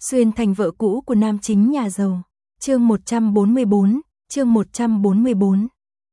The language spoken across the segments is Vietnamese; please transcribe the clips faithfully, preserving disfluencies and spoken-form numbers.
Xuyên thành vợ cũ của nam chính nhà giàu. Chương một trăm bốn mươi bốn, chương một trăm bốn mươi bốn.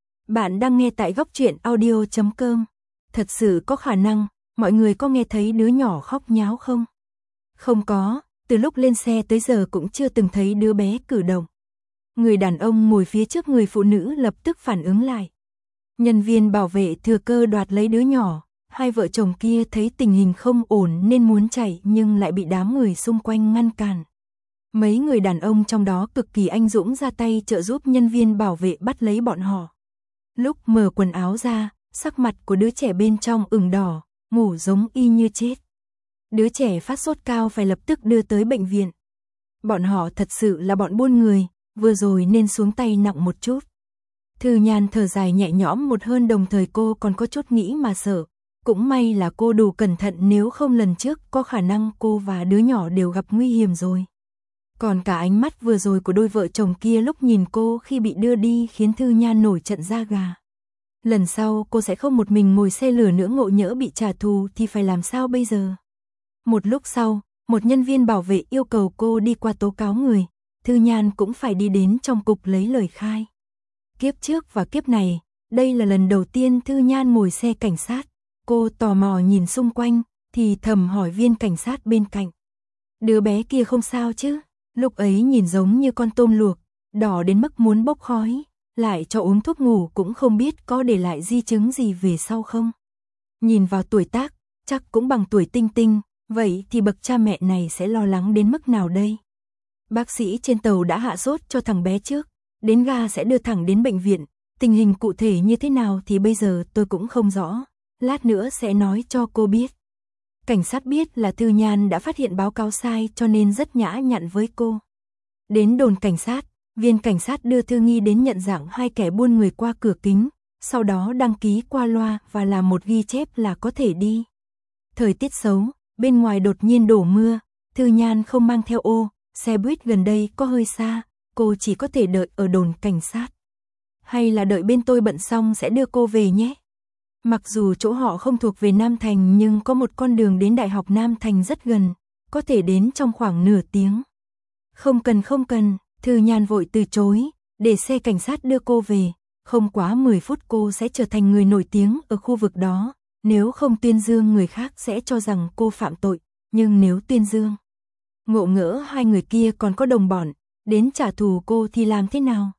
Bạn đang nghe tại góc truyện audio chấm com. Thật sự có khả năng, mọi người có nghe thấy đứa nhỏ khóc nháo không? Không có, từ lúc lên xe tới giờ cũng chưa từng thấy đứa bé cử động. Người đàn ông ngồi phía trước người phụ nữ lập tức phản ứng lại. Nhân viên bảo vệ thừa cơ đoạt lấy đứa nhỏ. Hai vợ chồng kia thấy tình hình không ổn nên muốn chạy nhưng lại bị đám người xung quanh ngăn cản. Mấy người đàn ông trong đó cực kỳ anh dũng ra tay trợ giúp nhân viên bảo vệ bắt lấy bọn họ. Lúc mở quần áo ra, sắc mặt của đứa trẻ bên trong ửng đỏ, ngủ giống y như chết. Đứa trẻ phát sốt cao phải lập tức đưa tới bệnh viện. Bọn họ thật sự là bọn buôn người, vừa rồi nên xuống tay nặng một chút. Thư Nhan thở dài nhẹ nhõm một hơn, đồng thời cô còn có chút nghĩ mà sợ. Cũng may là cô đủ cẩn thận, nếu không lần trước có khả năng cô và đứa nhỏ đều gặp nguy hiểm rồi. Còn cả ánh mắt vừa rồi của đôi vợ chồng kia lúc nhìn cô khi bị đưa đi khiến Thư Nhan nổi trận da gà. Lần sau cô sẽ không một mình ngồi xe lửa nữa, ngộ nhỡ bị trả thù thì phải làm sao bây giờ? Một lúc sau, một nhân viên bảo vệ yêu cầu cô đi qua tố cáo người. Thư Nhan cũng phải đi đến trong cục lấy lời khai. Kiếp trước và kiếp này, đây là lần đầu tiên Thư Nhan ngồi xe cảnh sát. Cô tò mò nhìn xung quanh, thì thầm hỏi viên cảnh sát bên cạnh. Đứa bé kia không sao chứ? Lúc ấy nhìn giống như con tôm luộc, đỏ đến mức muốn bốc khói, lại cho uống thuốc ngủ cũng không biết có để lại di chứng gì về sau không. Nhìn vào tuổi tác, chắc cũng bằng tuổi Tinh Tinh, vậy thì bậc cha mẹ này sẽ lo lắng đến mức nào đây? Bác sĩ trên tàu đã hạ sốt cho thằng bé trước, đến ga sẽ đưa thẳng đến bệnh viện, tình hình cụ thể như thế nào thì bây giờ tôi cũng không rõ. Lát nữa sẽ nói cho cô biết. Cảnh sát biết là Thư Nhan đã phát hiện báo cáo sai cho nên rất nhã nhặn với cô. Đến đồn cảnh sát, viên cảnh sát đưa Thư Nghi đến nhận dạng hai kẻ buôn người qua cửa kính, sau đó đăng ký qua loa và làm một ghi chép là có thể đi. Thời tiết xấu, bên ngoài đột nhiên đổ mưa, Thư Nhan không mang theo ô, xe buýt gần đây có hơi xa, cô chỉ có thể đợi ở đồn cảnh sát. Hay là đợi bên tôi bận xong sẽ đưa cô về nhé. Mặc dù chỗ họ không thuộc về Nam Thành nhưng có một con đường đến Đại học Nam Thành rất gần, có thể đến trong khoảng nửa tiếng. Không cần không cần, Thư Nhan vội từ chối, để xe cảnh sát đưa cô về, không quá mười phút cô sẽ trở thành người nổi tiếng ở khu vực đó, nếu không tuyên dương người khác sẽ cho rằng cô phạm tội, nhưng nếu tuyên dương, ngộ ngỡ hai người kia còn có đồng bọn, đến trả thù cô thì làm thế nào?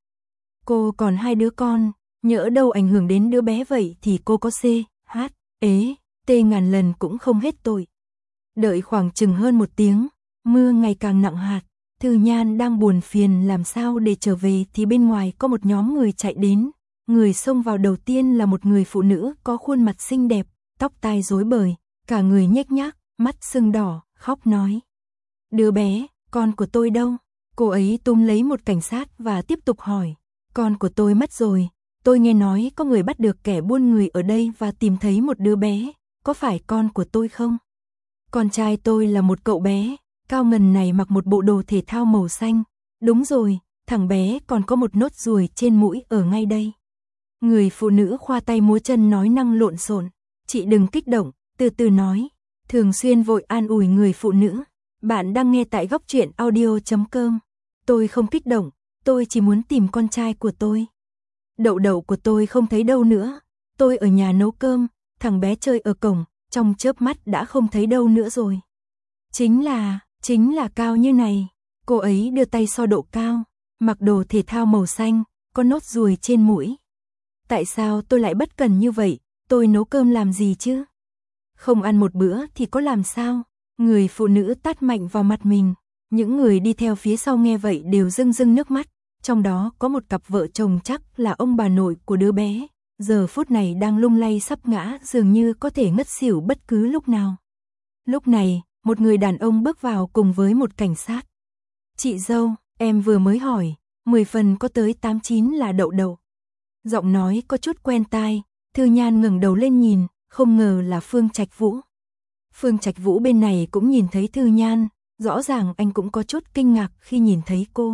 Cô còn hai đứa con. Nhỡ đâu ảnh hưởng đến đứa bé vậy thì cô có C, H, ế, T ngàn lần cũng không hết tội. Đợi khoảng chừng hơn một tiếng, mưa ngày càng nặng hạt, Thư Nhan đang buồn phiền làm sao để trở về thì bên ngoài có một nhóm người chạy đến. Người xông vào đầu tiên là một người phụ nữ có khuôn mặt xinh đẹp, tóc tai rối bời, cả người nhếch nhác, mắt sưng đỏ, khóc nói. Đứa bé, con của tôi đâu? Cô ấy túm lấy một cảnh sát và tiếp tục hỏi. Con của tôi mất rồi. Tôi nghe nói có người bắt được kẻ buôn người ở đây và tìm thấy một đứa bé, có phải con của tôi không? Con trai tôi là một cậu bé, cao ngần này mặc một bộ đồ thể thao màu xanh. Đúng rồi, thằng bé còn có một nốt ruồi trên mũi ở ngay đây. Người phụ nữ khoa tay múa chân nói năng lộn xộn. Chị đừng kích động, từ từ nói. Thường xuyên vội an ủi người phụ nữ. Bạn đang nghe tại góc truyện audio chấm com. Tôi không kích động, tôi chỉ muốn tìm con trai của tôi. Đậu đậu của tôi không thấy đâu nữa, tôi ở nhà nấu cơm, thằng bé chơi ở cổng, trong chớp mắt đã không thấy đâu nữa rồi. Chính là, chính là cao như này, cô ấy đưa tay so độ cao, mặc đồ thể thao màu xanh, có nốt ruồi trên mũi. Tại sao tôi lại bất cần như vậy, tôi nấu cơm làm gì chứ? Không ăn một bữa thì có làm sao? Người phụ nữ tát mạnh vào mặt mình, những người đi theo phía sau nghe vậy đều rưng rưng nước mắt. Trong đó có một cặp vợ chồng chắc là ông bà nội của đứa bé, giờ phút này đang lung lay sắp ngã, dường như có thể ngất xỉu bất cứ lúc nào. Lúc này, một người đàn ông bước vào cùng với một cảnh sát. Chị dâu, em vừa mới hỏi, mười phần có tới tám chín là đậu đậu. Giọng nói có chút quen tai, Thư Nhan ngẩng đầu lên nhìn, không ngờ là Phương Trạch Vũ. Phương Trạch Vũ bên này cũng nhìn thấy Thư Nhan, rõ ràng anh cũng có chút kinh ngạc khi nhìn thấy cô.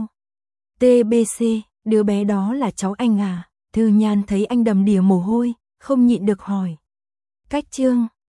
tê bê xê, đứa bé đó là cháu anh à? Thư Nhan thấy anh đầm đìa mồ hôi, không nhịn được hỏi. Cách Trương,